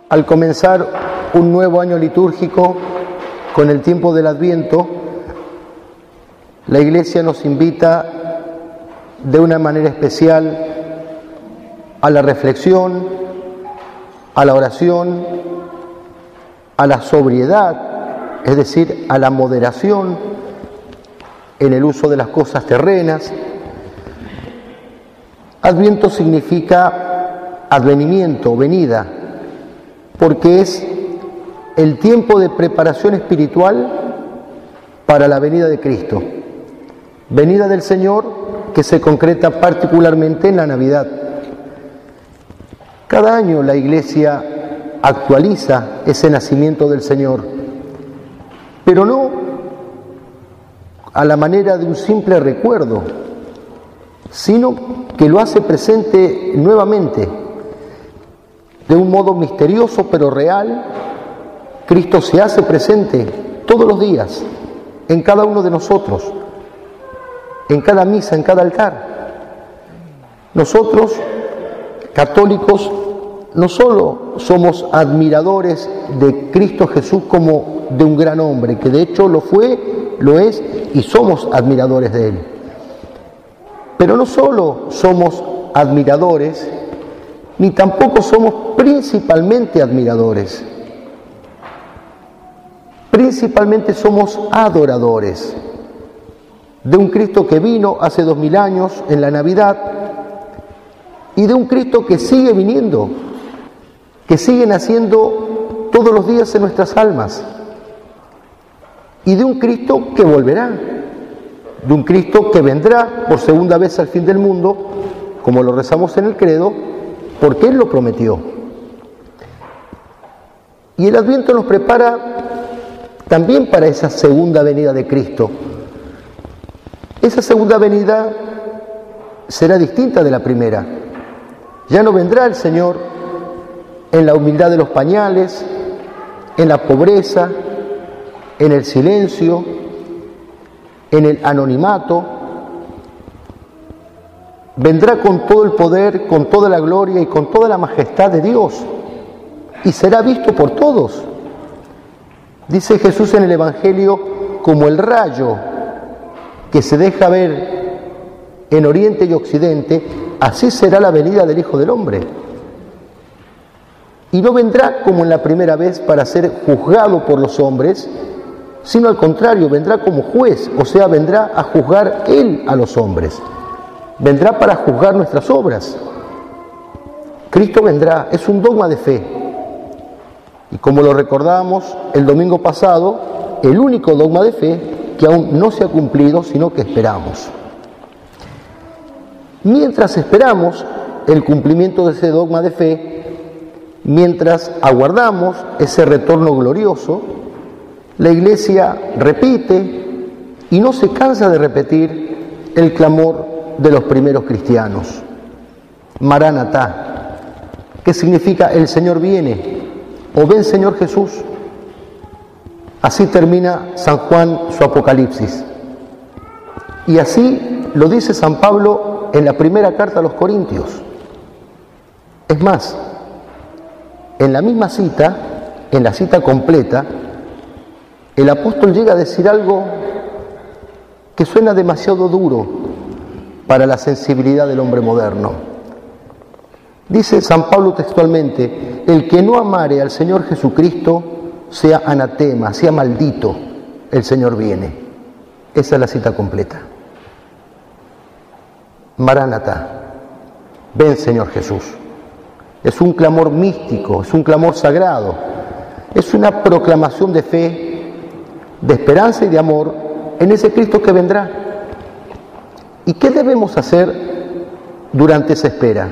Al comenzar un nuevo año litúrgico con el tiempo del Adviento, la Iglesia nos invita de una manera especial a la reflexión, a la oración, a la sobriedad, es decir, a la moderación en el uso de las cosas terrenas. Adviento significa advenimiento, venida, porque es el tiempo de preparación espiritual para la venida de Cristo, venida del Señor que se concreta particularmente en la Navidad. Cada año la Iglesia actualiza ese nacimiento del Señor, pero no a la manera de un simple recuerdo, sino que lo hace presente nuevamente, de un modo misterioso pero real. Cristo se hace presente todos los días, en cada uno de nosotros, en cada misa, en cada altar. Nosotros, católicos, no solo somos admiradores de Cristo Jesús como de un gran hombre, que de hecho lo fue, lo es, y somos admiradores de Él. Pero no solo somos admiradores, ni tampoco somos principalmente admiradores. Principalmente somos adoradores de un Cristo que vino hace 2000 años en la Navidad y de un Cristo que sigue viniendo, que sigue naciendo todos los días en nuestras almas, y de un Cristo que volverá, de un Cristo que vendrá por segunda vez al fin del mundo, como lo rezamos en el credo, porque Él lo prometió. Y el Adviento nos prepara también para esa segunda venida de Cristo. Esa segunda venida será distinta de la primera. Ya no vendrá el Señor en la humildad de los pañales, en la pobreza, en el silencio, en el anonimato. Vendrá con todo el poder, con toda la gloria y con toda la majestad de Dios, y será visto por todos. Dice Jesús en el Evangelio, como el rayo que se deja ver en Oriente y Occidente, así será la venida del Hijo del Hombre. Y no vendrá como en la primera vez para ser juzgado por los hombres, sino al contrario, vendrá como juez, o sea, vendrá a juzgar Él a los hombres. Vendrá para juzgar nuestras obras. Cristo vendrá, es un dogma de fe. Y como lo recordamos el domingo pasado, el único dogma de fe que aún no se ha cumplido, sino que esperamos. Mientras esperamos el cumplimiento de ese dogma de fe, mientras aguardamos ese retorno glorioso, la Iglesia repite y no se cansa de repetir el clamor de los primeros cristianos. Maránatá, que significa el Señor viene, o ven Señor Jesús. Así termina San Juan su Apocalipsis. Y así lo dice San Pablo en la primera carta a los Corintios. Es más, en la misma cita, en la cita completa, el apóstol llega a decir algo que suena demasiado duro para la sensibilidad del hombre moderno. Dice San Pablo textualmente: el que no amare al Señor Jesucristo sea anatema, sea maldito, el Señor viene. Esa es la cita completa. Maránata, ven Señor Jesús. Es un clamor místico, es un clamor sagrado, es una proclamación de fe, de esperanza y de amor en ese Cristo que vendrá. ¿Y qué debemos hacer durante esa espera?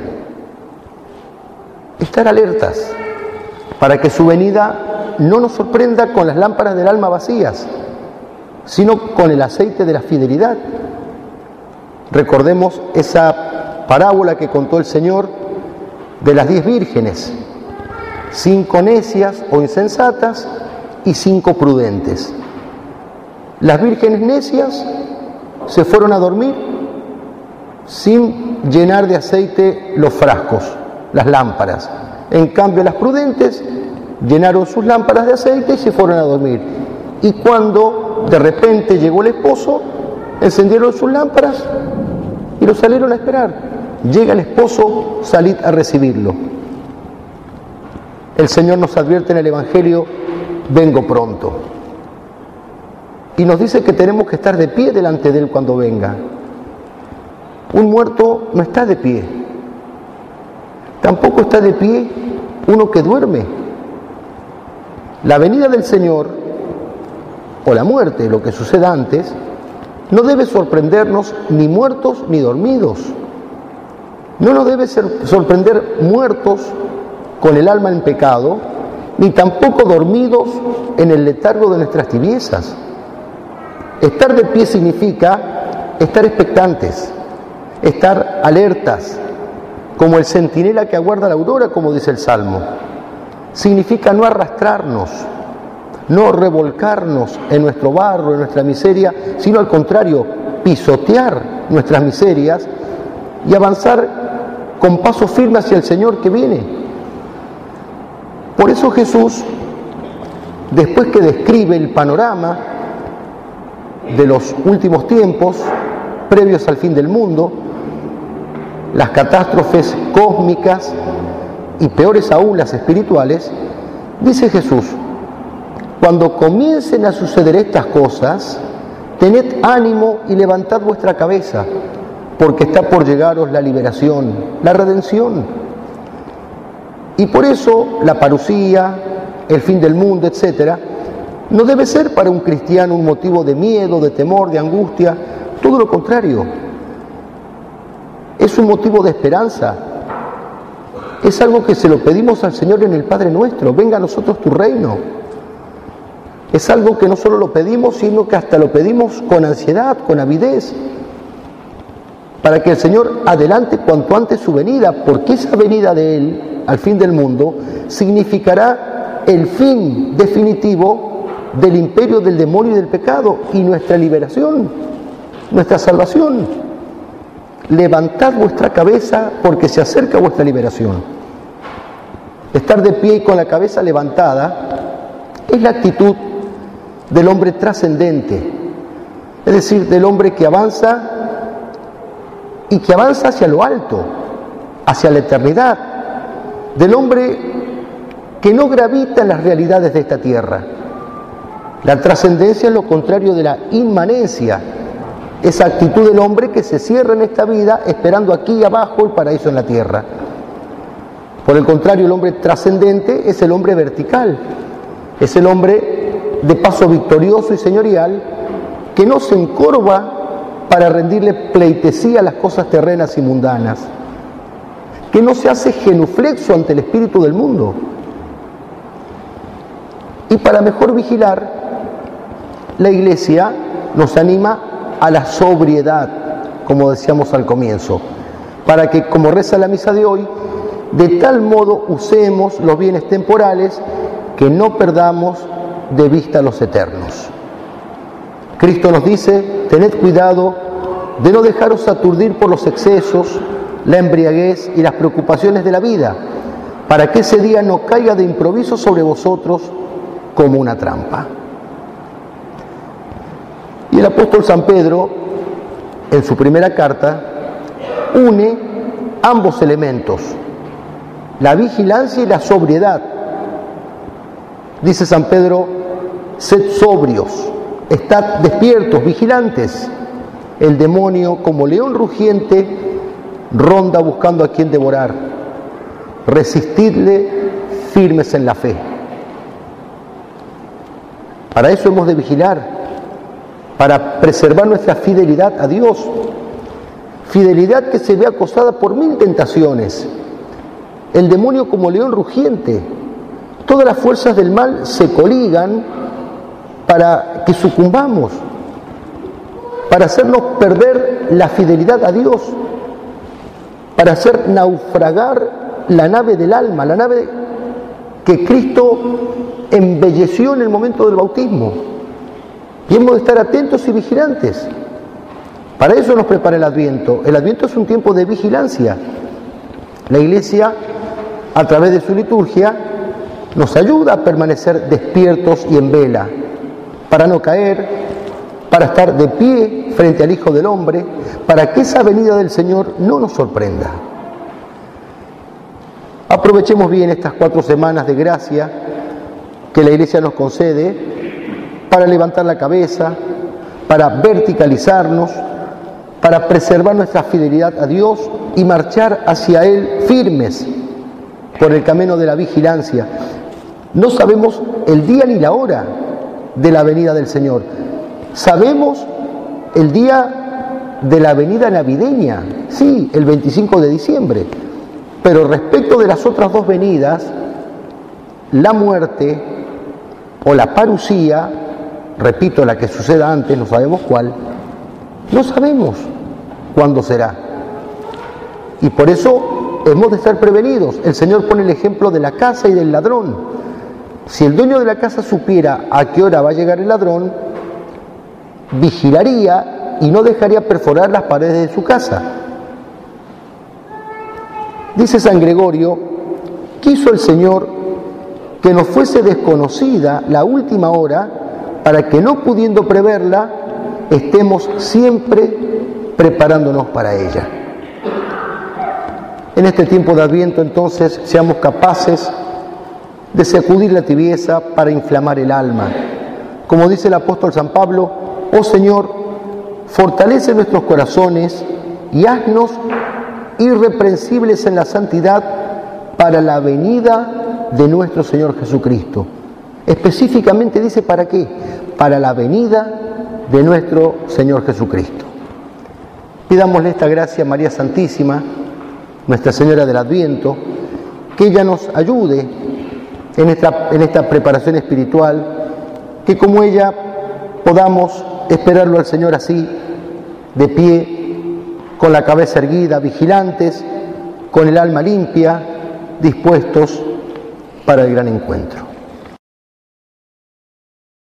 Estar alertas para que su venida no nos sorprenda con las lámparas del alma vacías, sino con el aceite de la fidelidad. Recordemos esa parábola que contó el Señor de las 10 vírgenes, 5 necias o insensatas y 5 prudentes. Las vírgenes necias se fueron a dormir sin llenar de aceite los frascos, las lámparas, En cambio, las prudentes llenaron sus lámparas de aceite y se fueron a dormir. Y cuando de repente llegó el esposo, encendieron sus lámparas y lo salieron a esperar. Llega el esposo, salid a recibirlo. El Señor nos advierte en el Evangelio: vengo pronto. Y nos dice que tenemos que estar de pie delante de Él cuando venga. Un muerto no está de pie. Tampoco está de pie uno que duerme. La venida del Señor, o la muerte, lo que suceda antes, no debe sorprendernos ni muertos ni dormidos. No nos debe sorprender muertos con el alma en pecado, ni tampoco dormidos en el letargo de nuestras tibiezas. Estar de pie significa estar expectantes, estar alertas, como el centinela que aguarda la aurora, como dice el Salmo. Significa no arrastrarnos, no revolcarnos en nuestro barro, en nuestra miseria, sino al contrario, pisotear nuestras miserias y avanzar con paso firme hacia el Señor que viene. Por eso Jesús, después que describe el panorama de los últimos tiempos, previos al fin del mundo, las catástrofes cósmicas y peores aún las espirituales, dice Jesús: cuando comiencen a suceder estas cosas, tened ánimo y levantad vuestra cabeza, porque está por llegaros la liberación, la redención. Y por eso la parusía, el fin del mundo, etc., no debe ser para un cristiano un motivo de miedo, de temor, de angustia. Todo lo contrario. Es un motivo de esperanza. Es algo que se lo pedimos al Señor en el Padre Nuestro: venga a nosotros tu reino. Es algo que no solo lo pedimos, sino que hasta lo pedimos con ansiedad, con avidez, para que el Señor adelante cuanto antes su venida, porque esa venida de Él al fin del mundo significará el fin definitivo del imperio del demonio y del pecado y nuestra liberación, nuestra salvación. Levantad vuestra cabeza porque se acerca vuestra liberación. Estar de pie y con la cabeza levantada es la actitud del hombre trascendente, es decir, del hombre que avanza y que avanza hacia lo alto, hacia la eternidad, del hombre que no gravita en las realidades de esta tierra. La trascendencia es lo contrario de la inmanencia, esa actitud del hombre que se cierra en esta vida esperando aquí abajo el paraíso en la tierra. Por el contrario, el hombre trascendente es el hombre vertical, es el hombre de paso victorioso y señorial que no se encorva para rendirle pleitesía a las cosas terrenas y mundanas, que no se hace genuflexo ante el espíritu del mundo. Y para mejor vigilar, la Iglesia nos anima a la sobriedad, como decíamos al comienzo, para que, como reza la misa de hoy, de tal modo usemos los bienes temporales que no perdamos de vista los eternos. Cristo nos dice: tened cuidado de no dejaros aturdir por los excesos, la embriaguez y las preocupaciones de la vida, para que ese día no caiga de improviso sobre vosotros como una trampa. Y el apóstol San Pedro, en su primera carta, une ambos elementos, la vigilancia y la sobriedad. Dice San Pedro: sed sobrios, estad despiertos, vigilantes. El demonio, como león rugiente, ronda buscando a quien devorar. Resistidle firmes en la fe. Para eso hemos de vigilar, para preservar nuestra fidelidad a Dios. Fidelidad que se ve acosada por 1000 tentaciones. El demonio, como león rugiente, todas las fuerzas del mal se coligan para que sucumbamos, para hacernos perder la fidelidad a Dios, para hacer naufragar la nave del alma, la nave que Cristo embelleció en el momento del bautismo. Y hemos de estar atentos y vigilantes. Para eso nos prepara el Adviento. El Adviento es un tiempo de vigilancia. La Iglesia a través de su liturgia, nos ayuda a permanecer despiertos y en vela, para no caer, para estar de pie frente al Hijo del Hombre, para que esa venida del Señor no nos sorprenda. Aprovechemos bien estas 4 semanas de gracia que la Iglesia nos concede para levantar la cabeza, para verticalizarnos, para preservar nuestra fidelidad a Dios y marchar hacia Él firmes por el camino de la vigilancia. No sabemos el día ni la hora de la venida del Señor. Sabemos el día de la venida navideña, sí, el 25 de diciembre. Pero respecto de las otras 2 venidas, la muerte o la parusía, repito, la que suceda antes, no sabemos cuál, no sabemos cuándo será. Y por eso hemos de estar prevenidos. El Señor pone el ejemplo de la casa y del ladrón. Si el dueño de la casa supiera a qué hora va a llegar el ladrón, vigilaría y no dejaría perforar las paredes de su casa. Dice San Gregorio, quiso el Señor que nos fuese desconocida la última hora para que no pudiendo preverla, estemos siempre preparándonos para ella. En este tiempo de Adviento, entonces, seamos capaces de sacudir la tibieza para inflamar el alma. Como dice el apóstol San Pablo, oh Señor, fortalece nuestros corazones y haznos irreprensibles en la santidad para la venida de nuestro Señor Jesucristo. Específicamente dice ¿para qué? Para la venida de nuestro Señor Jesucristo. Pidámosle esta gracia a María Santísima, Nuestra Señora del Adviento, que ella nos ayude en esta preparación espiritual, que como ella podamos esperarlo al Señor así, de pie, con la cabeza erguida, vigilantes, con el alma limpia, dispuestos para el gran encuentro.